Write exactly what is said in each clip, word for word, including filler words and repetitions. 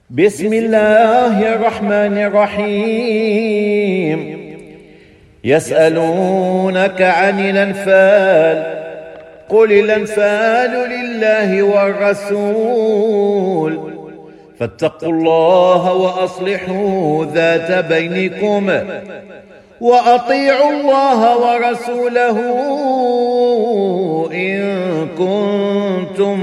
بسم الله الرحمن الرحيم. يسألونك عن الأنفال قل الأنفال لله والرسول فاتقوا الله وأصلحوا ذات بينكم وأطيعوا الله ورسوله إن كنتم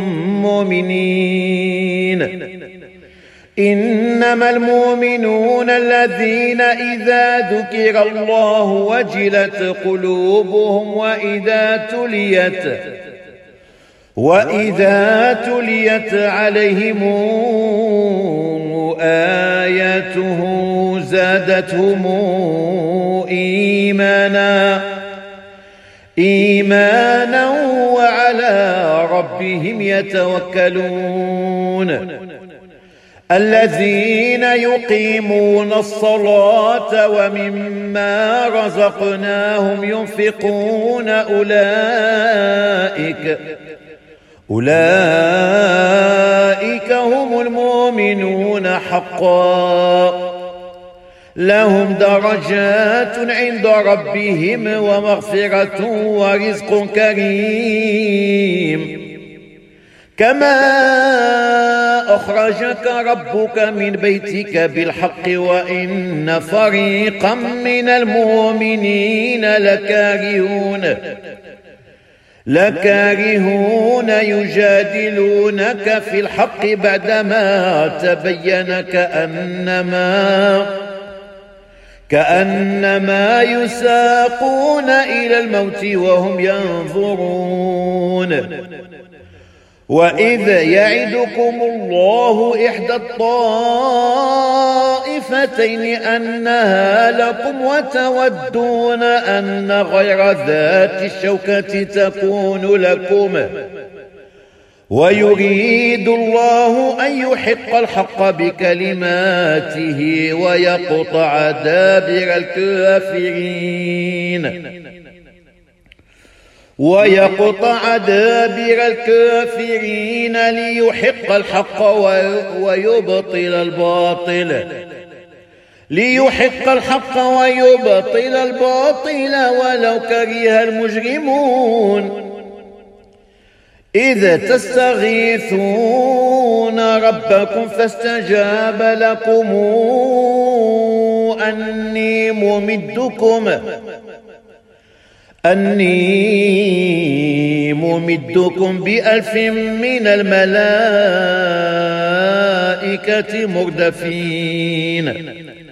مؤمنين. إنما المؤمنون الذين إذا ذكر الله وجلت قلوبهم وإذا تليت وإذا تليت عليهم آياته زادتهم إيمانا إيمانا وعلى ربهم يتوكلون. الذين يقيمون الصلاة ومما رزقناهم ينفقون أولئك أولئك هم المؤمنون حقا لهم درجات عند ربهم ومغفرة ورزق كريم. كما أخرجك ربك من بيتك بالحق وإن فريقا من المؤمنين لكارهون لكارهون يجادلونك في الحق بعدما تبين كأنما كأنما يساقون إلى الموت وهم ينظرون. وإذ يعدكم الله إحدى الطائفتين أنها لكم وتودون أن غير ذات الشوكة تكون لكم ويريد الله أن يحق الحق بكلماته ويقطع دابر الكافرين ويقطع دابر الكافرين ليحق الحق ويبطل الباطل ليحق الحق ويبطل الباطل ولو كره المجرمون. إذ تستغيثون ربكم فاستجاب لكم أني ممدكم أني ممدكم بألف من الملائكة مردفين.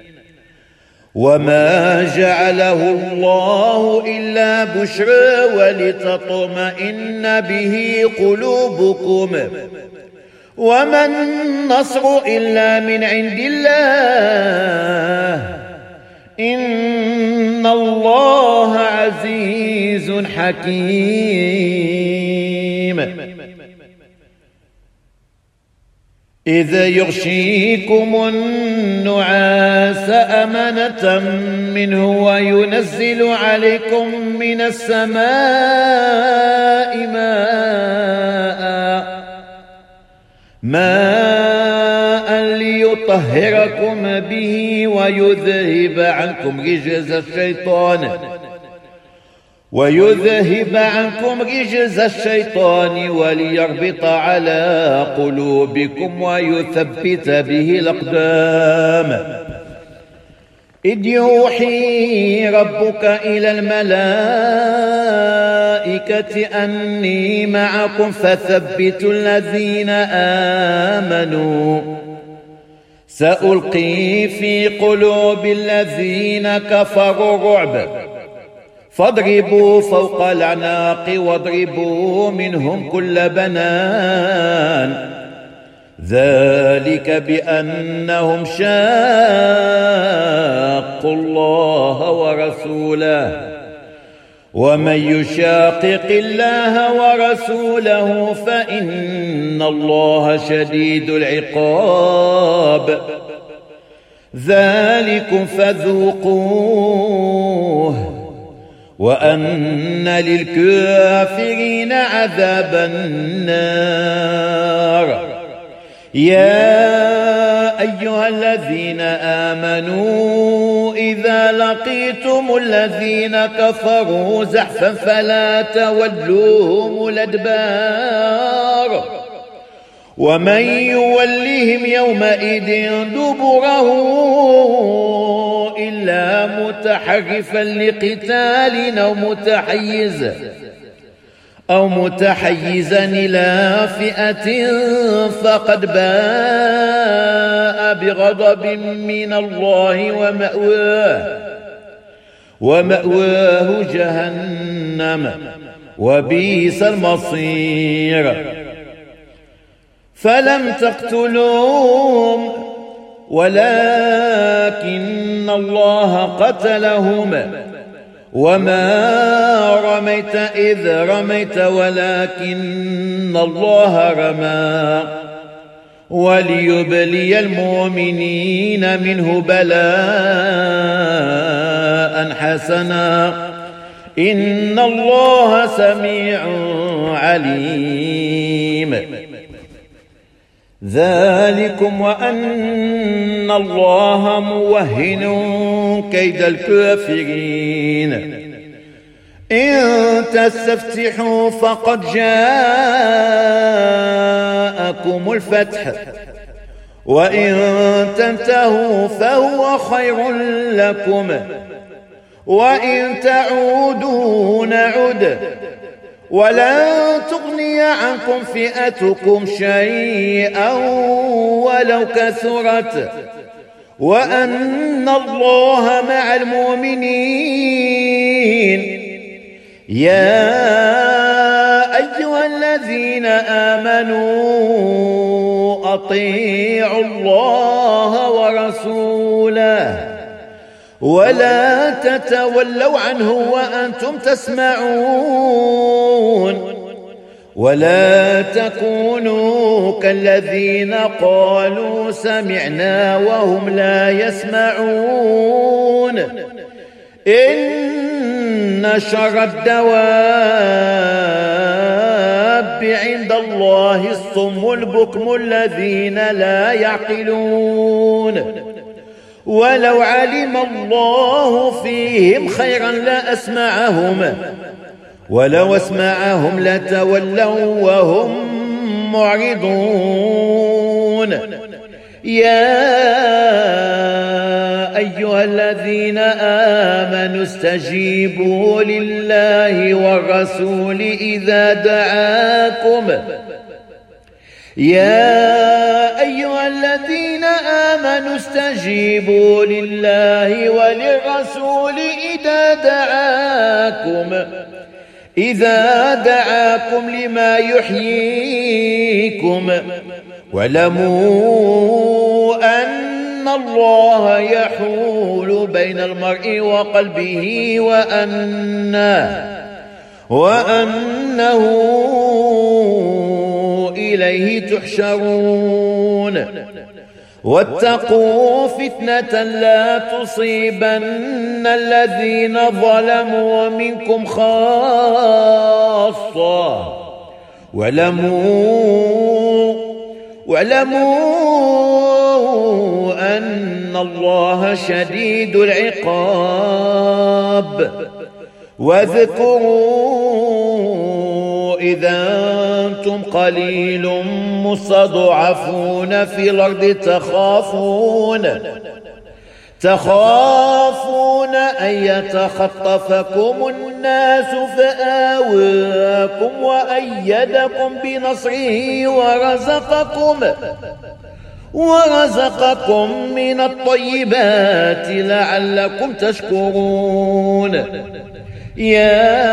وما جعله الله إلا بشرى ولتطمئن به قلوبكم وما النصر إلا من عند الله إن الله عزيز حكيم. إذا يغشيكم النعاس أمنة منه وينزل عليكم من السماء ماء ماء ليطهركم به ويذهب عنكم رجز الشيطان ويذهب عنكم رجز الشيطان وليربط على قلوبكم ويثبت به الأقدام. إذ يوحي ربك إلى الملائكة أني معكم فثبتوا الذين آمنوا سألقي في قلوب الذين كفروا الرعب فاضربوا فوق الأعناق واضربوا منهم كل بنان ذلك بأنهم شاقوا الله ورسوله ومن يشاقق الله ورسوله فإن الله شديد العقاب. ذلكم فذوقوه وأن للكافرين عذاب النار. يا أيها الذين آمنوا إذا لقيتم الذين كفروا زحفا فلا تولوهم الأدبار ومن يولهم يومئذ دبره إلا متحرفا لقتال أو متحيزا أو متحيزا إلى فئة فقد باء بغضب من الله ومأواه ومأواه جهنم وبئس المصير. فلم تقتلوهم ولكن الله قتلهم وما رميت إذ رميت ولكن الله رمى وليبلي المؤمنين منه بلاء حسنا إن الله سميع عليم. ذلكم وأن الله موهن كيد الكافرين. إن تستفتحوا فقد جاءكم الفتح وإن تنتهوا فهو خير لكم وإن تعودوا نعد ولا تغني عنكم فئتكم شيئا ولو كثرت وأن الله مع المؤمنين. يا أيها الذين آمنوا أطيعوا الله ورسوله ولا تتولوا عنه وأنتم تسمعون ولا تكونوا كالذين قالوا سمعنا وهم لا يسمعون. إن شر الدواب عند الله الصم البكم الذين لا يعقلون. ولو علم الله فيهم خيرا لأسمعهم ولو اسمعهم لتولوا وهم معرضون. يا أيها الذين آمنوا استجيبوا لله والرسول إذا دعاكم يا أيها الذين آمنوا استجيبوا لله وللرسول إذا دعاكم إذا دعاكم لما يحييكم واعلموا أن الله يحول بين المرء وقلبه وأنه وأنه إليه تحشرون. واتقوا فتنة لا تصيبن الذين ظلموا منكم خاصة واعلموا واعلموا أن الله شديد العقاب. واذكروا إذا أنتم قليل مستضعفون في الأرض تخافون تخافون أن يتخطفكم الناس فآواكم وأيدكم بنصره ورزقكم ورزقكم من الطيبات لعلكم تشكرون. يا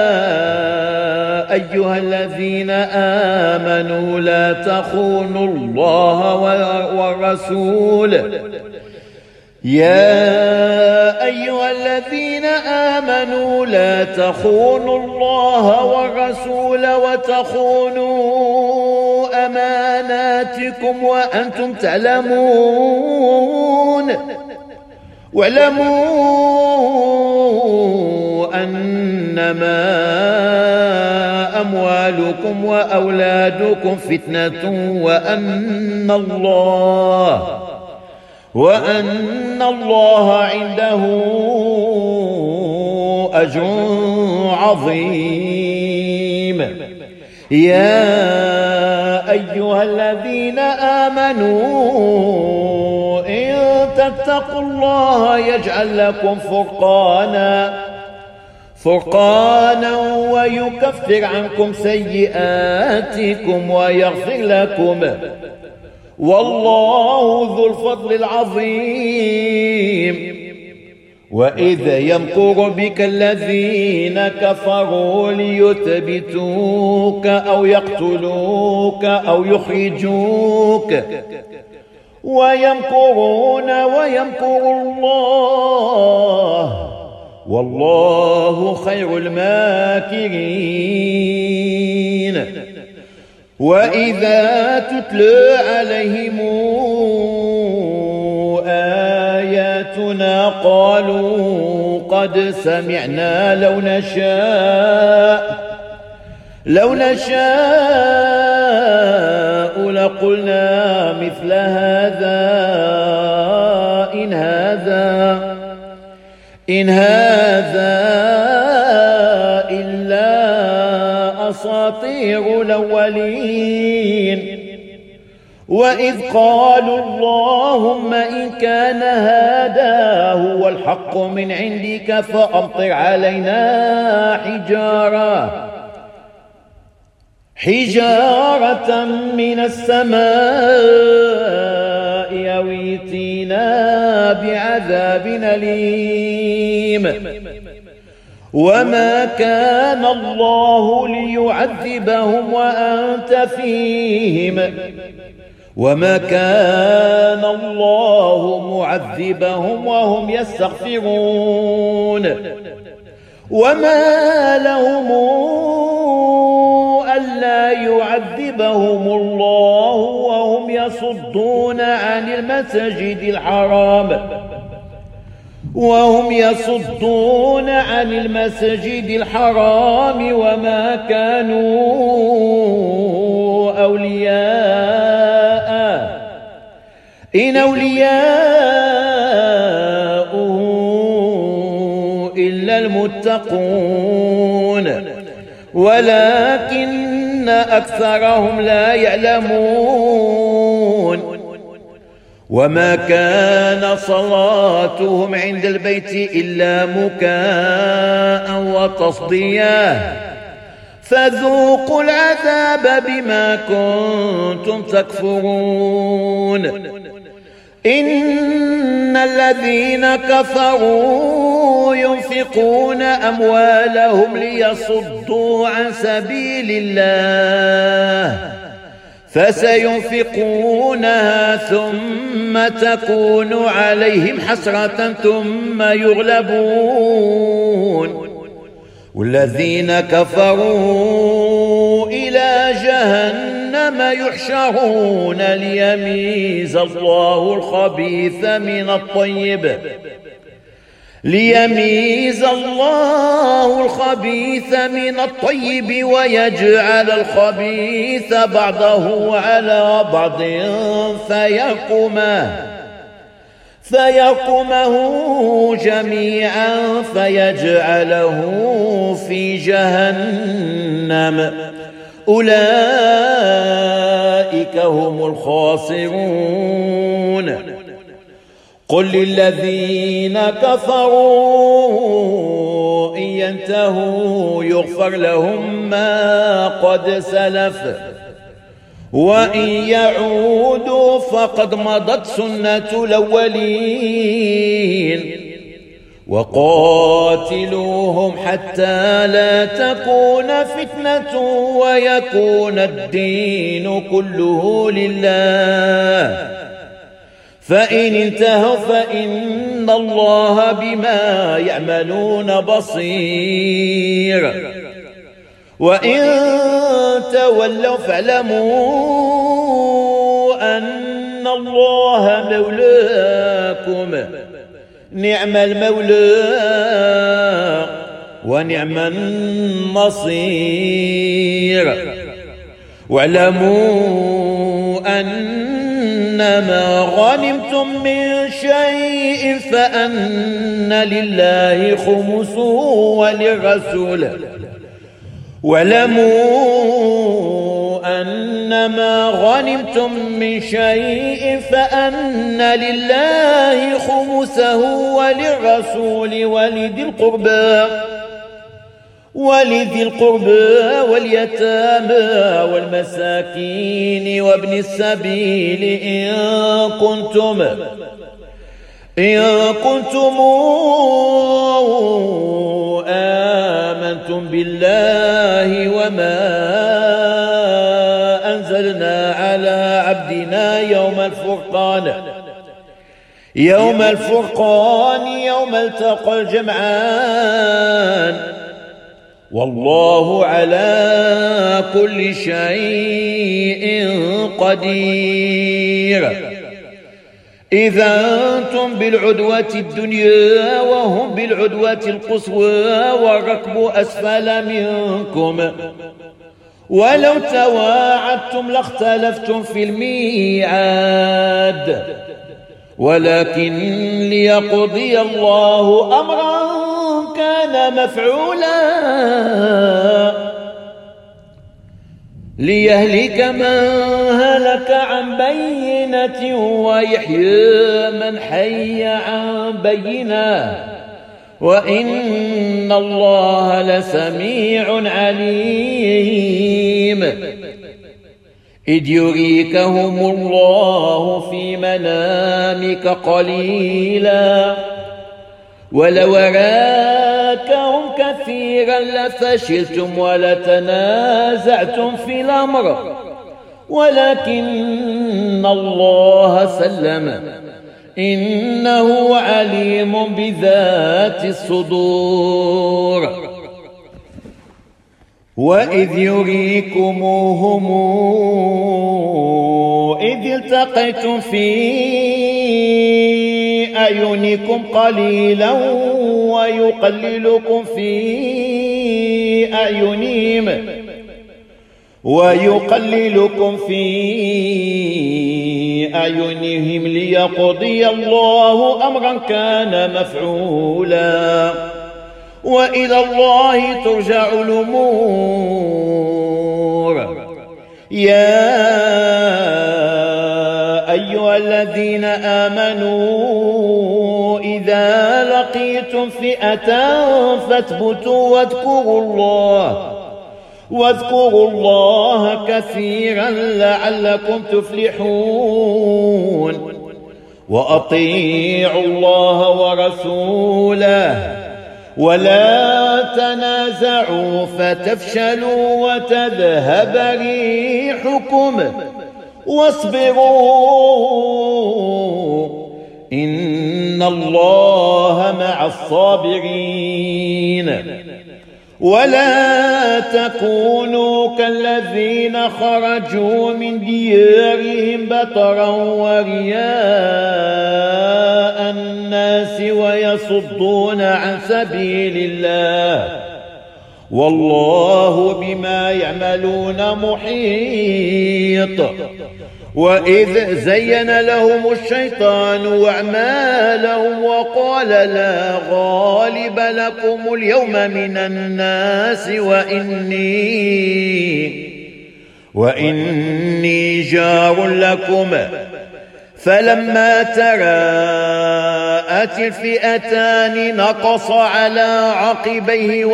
أيها الذين آمنوا لا تخونوا الله والرسول يا أيها الذين آمنوا لا تخونوا الله والرسول وتخونوا أماناتكم وأنتم تعلمون. واعلموا أنما أموالكم وأولادكم فتنة وأن الله وأن الله عنده أجر عظيم. يا أيها الذين آمنوا إن تتقوا الله يجعل لكم فرقانا فرقانا ويكفر عنكم سيئاتكم ويغفر لكم، والله ذو الفضل العظيم. وإذ يمكر بك الذين كفروا ليثبتوك أو يقتلوك أو يخرجوك ويمكرون ويمكر الله والله خير الماكرين. وإذا تتلى عليهم آياتنا قالوا قد سمعنا لو نشاء لو نشاء لقلنا مثل هذا إن هذا إن هذا إلا أساطير الأولين. وإذ قالوا اللهم إن كان هذا هو الحق من عندك فأمطر علينا حجارة حجارة من السماء أو ائتنا بعذاب أليم. وما كان الله ليعذبهم وأنت فيهم وما كان الله معذبهم وهم يستغفرون. وما لهم ألا يعذبهم الله وهم يصدون عن المسجد الحرام وهم يصدون عن المسجد الحرام وما كانوا أولياء إن أولياءه إلا المتقون ولكن أكثرهم لا يعلمون. وما كان صلاتهم عند البيت إلا مكاء وتصدية فذوقوا العذاب بما كنتم تكفرون. إن الذين كفروا ينفقون أموالهم ليصدوا عن سبيل الله فسينفقونها ثم تكون عليهم حسرة ثم يغلبون والذين كفروا إلى جهنم يحشرون ليميز الله الخبيث من الطيب ليميز الله الخبيث من الطيب ويجعل الخبيث بعضه على بعض فيقمه فيقمه جميعا فيجعله في جهنم أولئك هم الخاسرون. قل للذين كفروا إن ينتهوا يغفر لهم ما قد سلف وإن يعودوا فقد مضت سنة الأولين. وقاتلوهم حتى لا تكون فتنة ويكون الدين كله لله فإن انتهوا فإن الله بما يعملون بصير. وإن تولوا فاعلموا أن الله مولاكم نعم المولى ونعم النصير. واعلموا أن ما غنمتم من شيء فأن لله خمسه وللرسول واعلموا أنما غنمتم من شيء فأن لله خمسه وللرسول ولذي القربى ولذي القربى واليتامى والمساكين وابن السبيل إن كنتم إن كنتم آمنتم بالله وما أنزلنا على عبدنا يوم الفرقان يوم الفرقان يوم التقى الجمعان والله على كل شيء قدير. إذا أنتم بالعدوة الدنيا وهم بالعدوة القصوى والركب أسفل منكم ولو تواعدتم لاختلفتم في الميعاد ولكن ليقضي الله أمرا كان مفعولا ليهلك من هلك عن بينة ويحيى من حي عن بينة وإن الله لسميع عليم. إذ يريكهم الله في منامك قليلا ولو أراكهم كثيرا لفشلتم ولتنازعتم في الأمر ولكن الله سلم إنه عليم بذات الصدور. وإذ يريكموهم إذ التقيتم في أعينكم قليلا ويقللكم في أعينهم ويقللكم في أعينهم ليقضي الله أمرا كان مفعولا وإلى الله ترجع الأمور. يا أيها الذين آمنوا إذا لقيتم فئة فاثبتوا واذكروا الله واذكروا الله كثيرا لعلكم تفلحون. وأطيعوا الله ورسوله ولا تنازعوا فتفشلوا وتذهب ريحكم واصبروا إن الله مع الصابرين. ولا تكونوا كالذين خرجوا من ديارهم بطرا ورياء الناس ويصدون عن سبيل الله والله بما يعملون محيط. وإذ زين لهم الشيطان أعمالهم وقال لا غالب لكم اليوم من الناس وإني وإني جار لكم فلما تراءت الفئتان نقص على عقبيه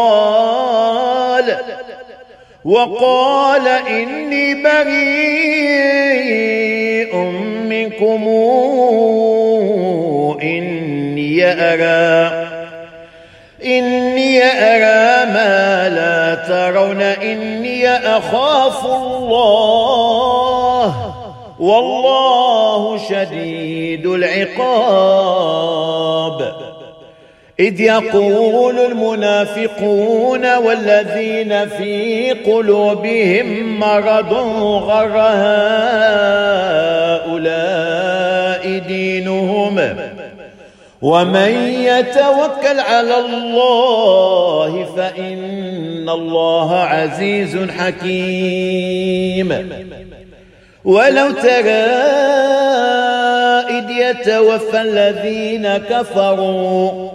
وقال وقال إني بريء منكم إني أرى إني أرى ما لا ترون إني أخاف الله والله شديد العقاب. إذ يقول المنافقون والذين في قلوبهم مرض غر هؤلاء دينهم ومن يتوكل على الله فإن الله عزيز حكيم. ولو ترى يتوفى الذين كفروا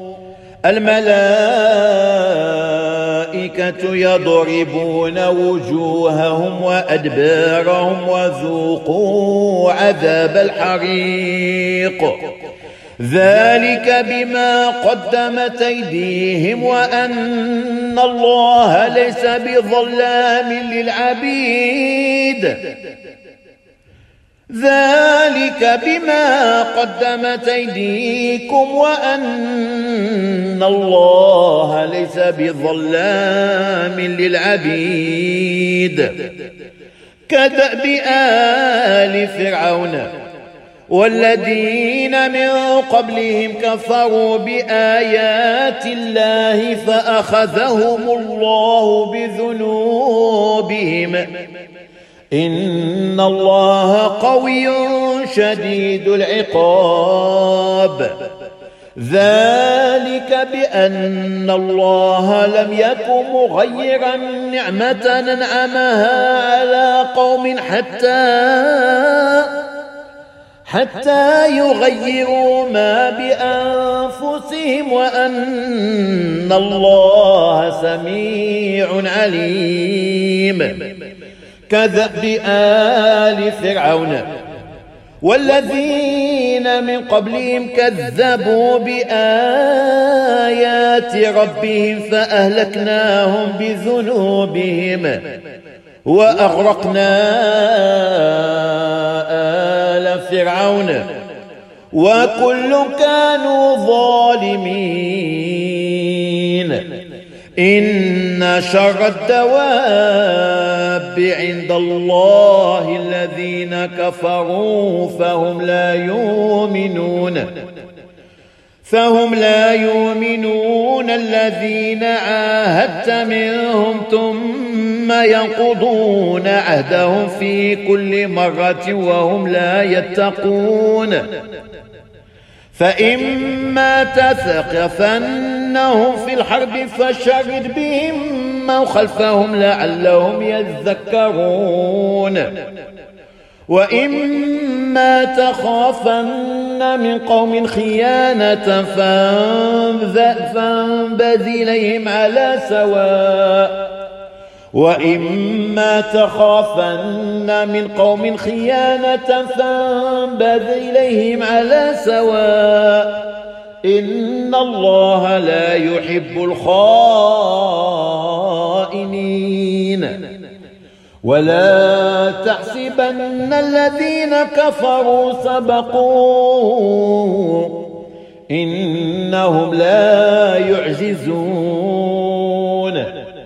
الملائكة يضربون وجوههم وأدبارهم وذوقوا عذاب الحريق ذلك بما قدمت أيديهم وأن الله ليس بظلام للعبيد ذلك بما قدمت أيديكم وأن الله ليس بظلام للعبيد كدأب آل فرعون والذين من قبلهم كفروا بآيات الله فأخذهم الله بذنوبهم إن الله قوي شديد العقاب ذلك بأن الله لم يكن مغيرا نعمة أنعمها على قوم حتى حتى يغيروا ما بأنفسهم وأن الله سميع عليم كدأب آل فرعون والذين من قبلهم كذبوا بآيات ربهم فأهلكناهم بذنوبهم وأغرقنا آل فرعون وكل كانوا ظالمين إن شر الدواب عند الله الذين كفروا فهم لا يؤمنون فهم لا يؤمنون الذين عاهدت منهم ثم ينقضون عهدهم في كل مرة وهم لا يتقون فإما تثقفنهم في الحرب فشرد بهم من خلفهم لعلهم يذكرون وإما تخافن من قوم خيانة فانبذ إليهم على سواء وإما تخافن من قوم خيانة فانبذ إليهم على سواء إن الله لا يحب الخائنين ولا تحسبن الذين كفروا سبقوا إنهم لا يعجزون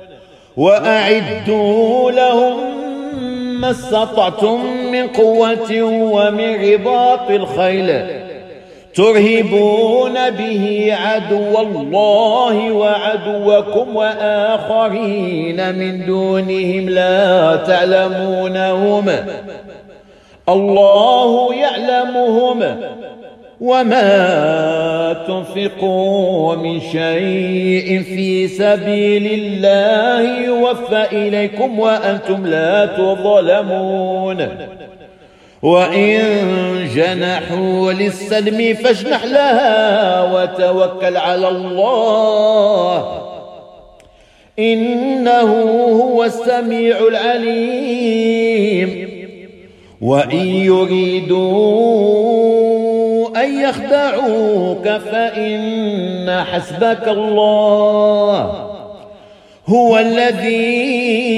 وأعدوا لهم ما استطعتم من قوة ومن رباط الخيل ترهبون به عدو الله وعدوكم وآخرين من دونهم لا تعلمونهم الله يعلمهم وما تنفقوا من شيء في سبيل الله يوفى إليكم وأنتم لا تظلمون وإن جنحوا للسلم فاجنح لها وتوكل على الله إنه هو السميع العليم وإن يريدوا أن يخدعوك فإن حسبك الله هو الذي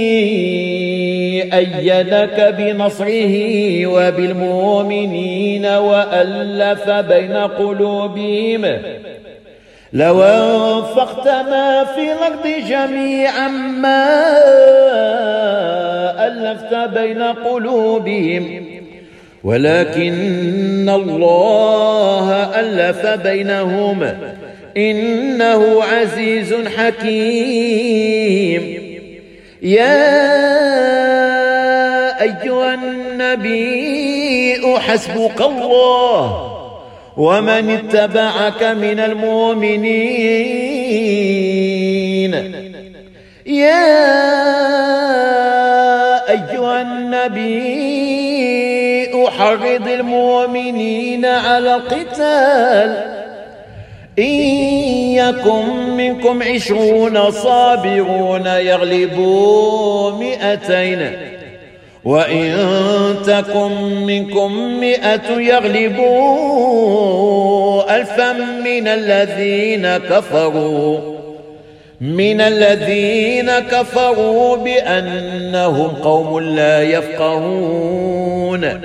أيدك بنصره وبالمؤمنين وألف بين قلوبهم لو أنفقت ما في الأرض جميعا ما ألفت بين قلوبهم ولكن الله ألف بينهم إنه عزيز حكيم يا أيها النبي حسبك الله ومن اتبعك من المؤمنين يا أيها النبي يحرض المؤمنين على القتال. إن يكن منكم عشرون صابرون يغلبوا مئتين وإن تكن منكم مئة يغلبوا ألفا من الذين كفروا من الذين كفروا بأنهم قوم لا يفقهون.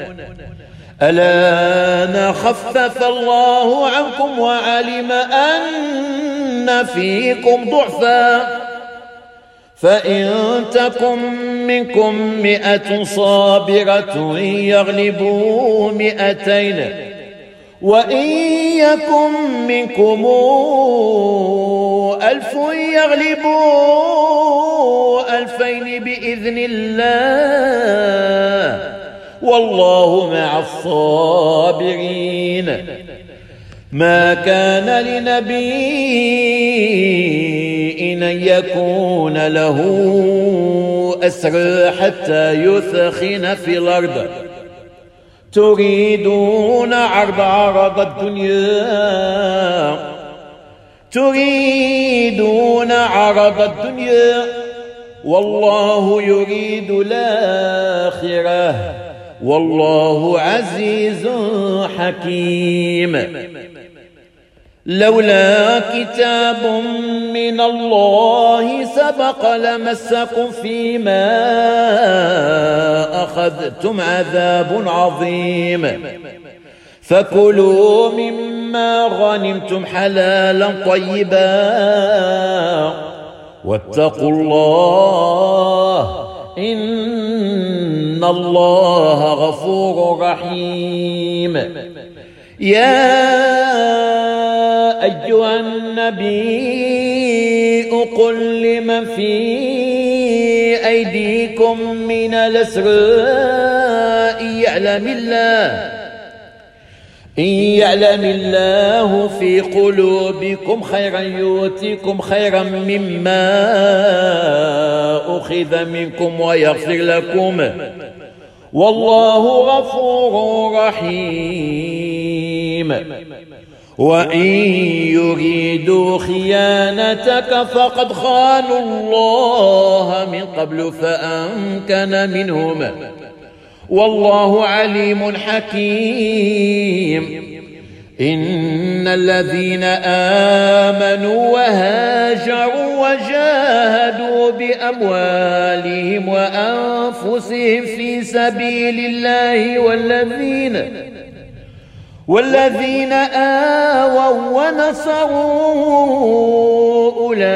الآن خفف الله عنكم وعلم أن فيكم ضعفا فإن تكن منكم مئة صابرة يغلبوا مئتين وإن يكن منكم ألف يغلبوا ألفين بإذن الله والله مع الصابرين. ما كان لنبي أن يكون له أسرى حتى يثخن في الأرض تريدون عرض عرض الدنيا تريدون عرض الدنيا والله يريد الآخرة والله عزيز حكيم. لولا كتاب من الله سبق لمسكم فيما أخذتم عذاب عظيم فكلوا مما غنمتم حلالا طيبا واتقوا الله إن الله غفور رحيم. يا أيها النبي قل لمن في أيديكم من الأسرى إن يعلم الله إن يعلم الله في قلوبكم خيرا يؤتكم خيرا مما أخذ منكم ويغفر لكم والله غفور رحيم. وإن يريدوا خيانتك فقد خانوا الله من قبل فأمكن منهم والله عليم حكيم. إن الذين آمنوا وهاجروا وجاهدوا بأموالهم وأنفسهم في سبيل الله والذين والذين آووا ونصروا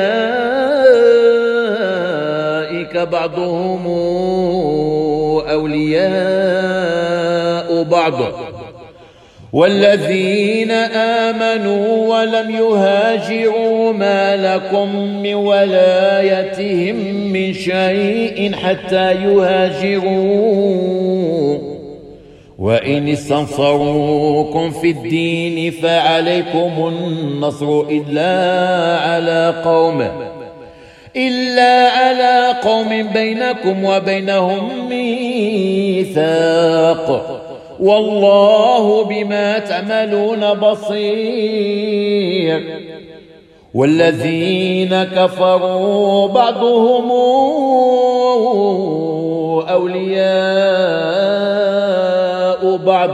أولئك بعضهم أولياء بعض والذين آمنوا ولم يهاجروا ما لكم من ولايتهم من شيء حتى يهاجروا وإن استنصروكم في الدين فعليكم النصر إلا على قوم إلا على قوم بينكم وبينهم ميثاق والله بما تعملون بصير. والذين كفروا بعضهم أولياء بعض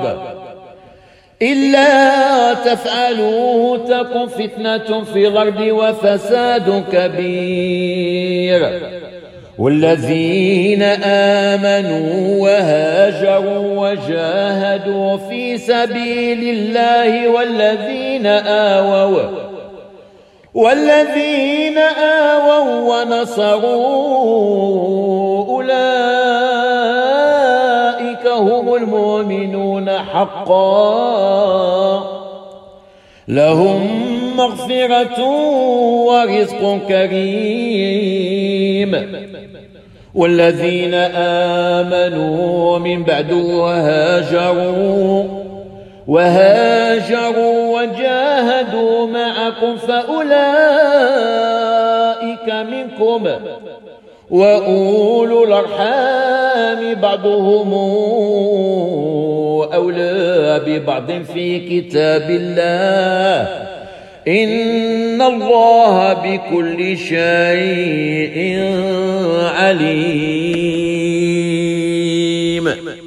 إلا تفعلوه تكن فتنة في الأرض وفساد كبير. والذين آمنوا وهاجروا وجاهدوا في سبيل الله والذين آووا والذين آووا ونصروا أولئك هم المؤمنون حقا لهم مغفرة ورزق كريم. والذين آمنوا من بعد وهاجروا وهاجروا وجاهدوا معكم فأولئك منكم وأولو الأرحام الأرحام بعضهم أولى ببعض في كتاب الله إن الله بكل شيء عليم.